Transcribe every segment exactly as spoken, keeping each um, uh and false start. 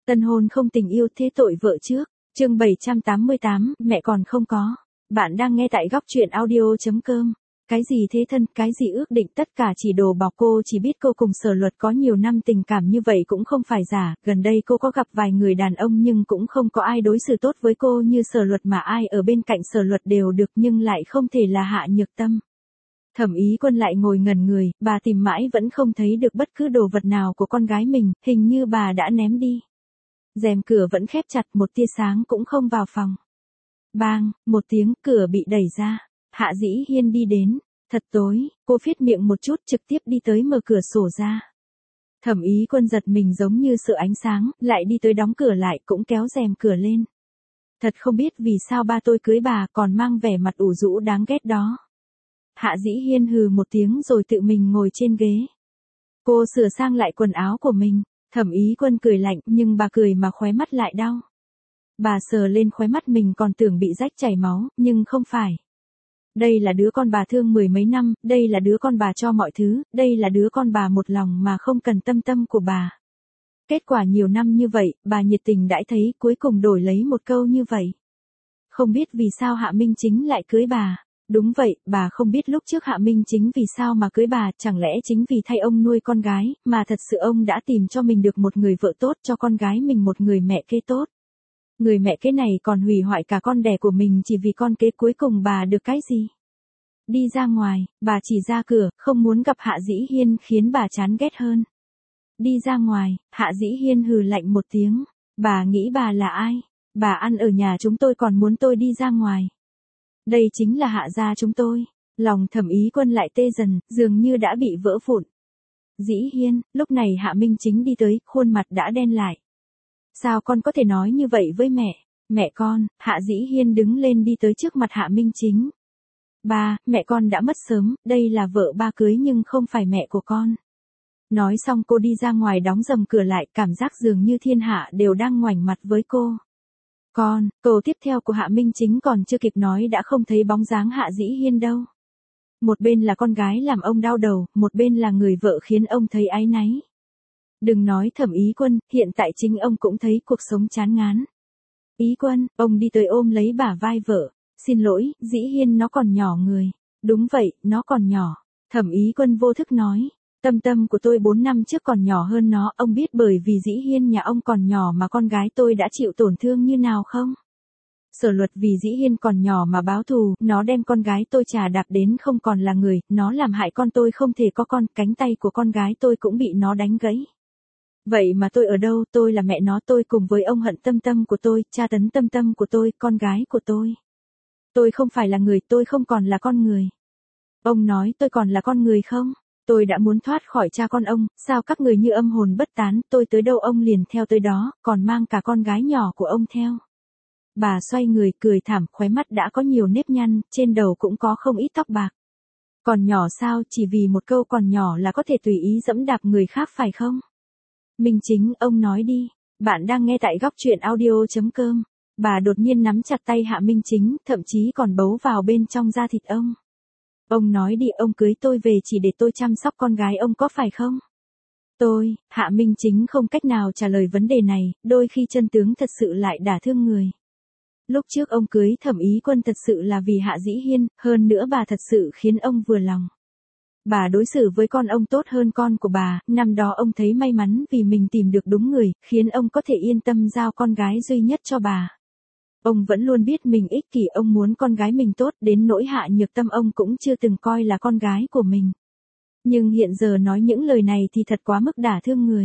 Tân hôn không tình yêu thế tội vợ trước. Chương bảy trăm tám mươi tám, mẹ còn không có. Bạn đang nghe tại góc truyện audio.com. Cái gì thế thân, cái gì ước định, tất cả chỉ đồ bọc. Cô chỉ biết cô cùng Sở Luật có nhiều năm tình cảm như vậy cũng không phải giả. Gần đây cô có gặp vài người đàn ông nhưng cũng không có ai đối xử tốt với cô như Sở Luật, mà ai ở bên cạnh Sở Luật đều được nhưng lại không thể là Hạ Nhược Tâm. Thẩm Ý Quân lại ngồi ngẩn người, bà tìm mãi vẫn không thấy được bất cứ đồ vật nào của con gái mình, hình như bà đã ném đi. Rèm cửa vẫn khép chặt, một tia sáng cũng không vào phòng. Bang, một tiếng, cửa bị đẩy ra. Hạ Dĩ Hiên đi đến. Thật tối, cô phết miệng một chút trực tiếp đi tới mở cửa sổ ra. Thẩm Ý Quân giật mình giống như sợ ánh sáng, lại đi tới đóng cửa lại cũng kéo rèm cửa lên. Thật không biết vì sao ba tôi cưới bà còn mang vẻ mặt ủ rũ đáng ghét đó. Hạ Dĩ Hiên hừ một tiếng rồi tự mình ngồi trên ghế. Cô sửa sang lại quần áo của mình. Thẩm Ý Quân cười lạnh nhưng bà cười mà khóe mắt lại đau. Bà sờ lên khóe mắt mình còn tưởng bị rách chảy máu, nhưng không phải. Đây là đứa con bà thương mười mấy năm, đây là đứa con bà cho mọi thứ, đây là đứa con bà một lòng mà không cần tâm tâm của bà. Kết quả nhiều năm như vậy, bà nhiệt tình đãi thấy cuối cùng đổi lấy một câu như vậy. Không biết vì sao Hạ Minh Chính lại cưới bà. Đúng vậy, bà không biết lúc trước Hạ Minh Chính vì sao mà cưới bà, chẳng lẽ chính vì thay ông nuôi con gái, mà thật sự ông đã tìm cho mình được một người vợ tốt, cho con gái mình một người mẹ kế tốt. Người mẹ kế này còn hủy hoại cả con đẻ của mình chỉ vì con kế, cuối cùng bà được cái gì? Đi ra ngoài, bà chỉ ra cửa, không muốn gặp Hạ Dĩ Hiên khiến bà chán ghét hơn. Đi ra ngoài, Hạ Dĩ Hiên hừ lạnh một tiếng. Bà nghĩ bà là ai? Bà ăn ở nhà chúng tôi còn muốn tôi đi ra ngoài. Đây chính là Hạ gia chúng tôi. Lòng Thẩm Ý Quân lại tê dần, dường như đã bị vỡ vụn. Dĩ Hiên, lúc này Hạ Minh Chính đi tới, khuôn mặt đã đen lại. Sao con có thể nói như vậy với mẹ? Mẹ con, Hạ Dĩ Hiên đứng lên đi tới trước mặt Hạ Minh Chính. Ba, mẹ con đã mất sớm, đây là vợ ba cưới nhưng không phải mẹ của con. Nói xong cô đi ra ngoài đóng rầm cửa lại, cảm giác dường như thiên hạ đều đang ngoảnh mặt với cô. Con, câu tiếp theo của Hạ Minh Chính còn chưa kịp nói đã không thấy bóng dáng Hạ Dĩ Hiên đâu. Một bên là con gái làm ông đau đầu, một bên là người vợ khiến ông thấy áy náy. Đừng nói Thẩm Ý Quân, hiện tại chính ông cũng thấy cuộc sống chán ngán. Ý Quân, ông đi tới ôm lấy bả vai vợ. Xin lỗi, Dĩ Hiên nó còn nhỏ người. Đúng vậy, nó còn nhỏ. Thẩm Ý Quân vô thức nói. Tâm tâm của tôi bốn năm trước còn nhỏ hơn nó, ông biết bởi vì Dĩ Hiên nhà ông còn nhỏ mà con gái tôi đã chịu tổn thương như nào không? Sở Luật vì Dĩ Hiên còn nhỏ mà báo thù, nó đem con gái tôi chà đạp đến không còn là người, nó làm hại con tôi không thể có con, cánh tay của con gái tôi cũng bị nó đánh gãy. Vậy mà tôi ở đâu, tôi là mẹ nó, tôi cùng với ông hận tâm tâm của tôi, tra tấn tâm tâm của tôi, con gái của tôi. Tôi không phải là người, tôi không còn là con người. Ông nói tôi còn là con người không? Tôi đã muốn thoát khỏi cha con ông, sao các người như âm hồn bất tán, tôi tới đâu ông liền theo tới đó, còn mang cả con gái nhỏ của ông theo. Bà xoay người cười thảm, khóe mắt đã có nhiều nếp nhăn, trên đầu cũng có không ít tóc bạc. Còn nhỏ sao, chỉ vì một câu còn nhỏ là có thể tùy ý dẫm đạp người khác phải không? Minh Chính, ông nói đi. Bạn đang nghe tại góc truyện audio.com. Bà đột nhiên nắm chặt tay Hạ Minh Chính, thậm chí còn bấu vào bên trong da thịt ông. Ông nói đi, ông cưới tôi về chỉ để tôi chăm sóc con gái ông có phải không? Tôi, Hạ Minh Chính không cách nào trả lời vấn đề này, đôi khi chân tướng thật sự lại đả thương người. Lúc trước ông cưới Thẩm Ý Quân thật sự là vì Hạ Dĩ Hiên, hơn nữa bà thật sự khiến ông vừa lòng. Bà đối xử với con ông tốt hơn con của bà, năm đó ông thấy may mắn vì mình tìm được đúng người, khiến ông có thể yên tâm giao con gái duy nhất cho bà. Ông vẫn luôn biết mình ích kỷ, ông muốn con gái mình tốt, đến nỗi Hạ Nhược Tâm ông cũng chưa từng coi là con gái của mình. Nhưng hiện giờ nói những lời này thì thật quá mức đả thương người.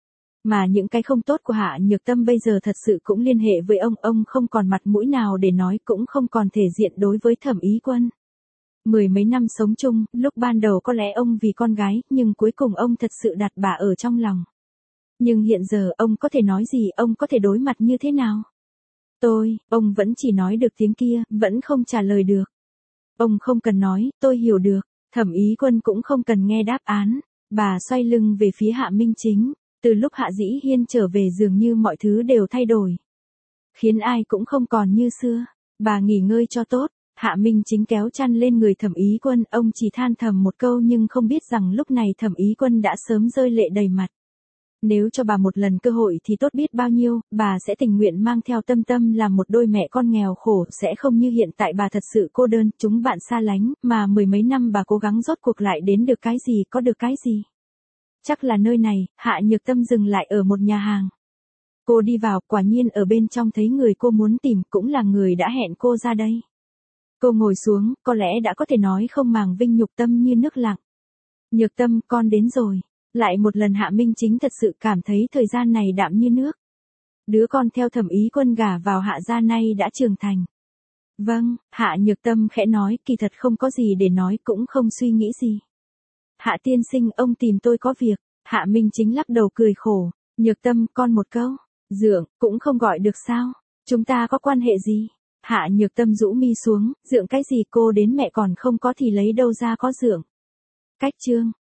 Mà những cái không tốt của Hạ Nhược Tâm bây giờ thật sự cũng liên hệ với ông, ông không còn mặt mũi nào để nói, cũng không còn thể diện đối với Thẩm Ý Quân. Mười mấy năm sống chung, lúc ban đầu có lẽ ông vì con gái, nhưng cuối cùng ông thật sự đặt bà ở trong lòng. Nhưng hiện giờ ông có thể nói gì, ông có thể đối mặt như thế nào? Tôi, ông vẫn chỉ nói được tiếng kia, vẫn không trả lời được. Ông không cần nói, tôi hiểu được. Thẩm Ý Quân cũng không cần nghe đáp án. Bà xoay lưng về phía Hạ Minh Chính. Từ lúc Hạ Dĩ Hiên trở về dường như mọi thứ đều thay đổi. Khiến ai cũng không còn như xưa. Bà nghỉ ngơi cho tốt. Hạ Minh Chính kéo chăn lên người Thẩm Ý Quân, ông chỉ than thầm một câu nhưng không biết rằng lúc này Thẩm Ý Quân đã sớm rơi lệ đầy mặt. Nếu cho bà một lần cơ hội thì tốt biết bao nhiêu, bà sẽ tình nguyện mang theo Tâm Tâm làm một đôi mẹ con nghèo khổ, sẽ không như hiện tại bà thật sự cô đơn, chúng bạn xa lánh, mà mười mấy năm bà cố gắng rốt cuộc lại đến được cái gì, có được cái gì. Chắc là nơi này, Hạ Nhược Tâm dừng lại ở một nhà hàng. Cô đi vào, quả nhiên ở bên trong thấy người cô muốn tìm, cũng là người đã hẹn cô ra đây. Cô ngồi xuống, có lẽ đã có thể nói không màng vinh nhục tâm như nước lặng. Nhược Tâm, con đến rồi. Lại một lần Hạ Minh Chính thật sự cảm thấy thời gian này đạm như nước. Đứa con theo Thẩm Ý Quân gả vào Hạ gia nay đã trưởng thành. Vâng, Hạ Nhược Tâm khẽ nói, kỳ thật không có gì để nói, cũng không suy nghĩ gì. Hạ tiên sinh, ông tìm tôi có việc. Hạ Minh Chính lắc đầu cười khổ. Nhược Tâm, con một câu. Dượng, cũng không gọi được sao? Chúng ta có quan hệ gì? Hạ Nhược Tâm rũ mi xuống, dượng cái gì, cô đến mẹ còn không có thì lấy đâu ra có dượng. Cách chương.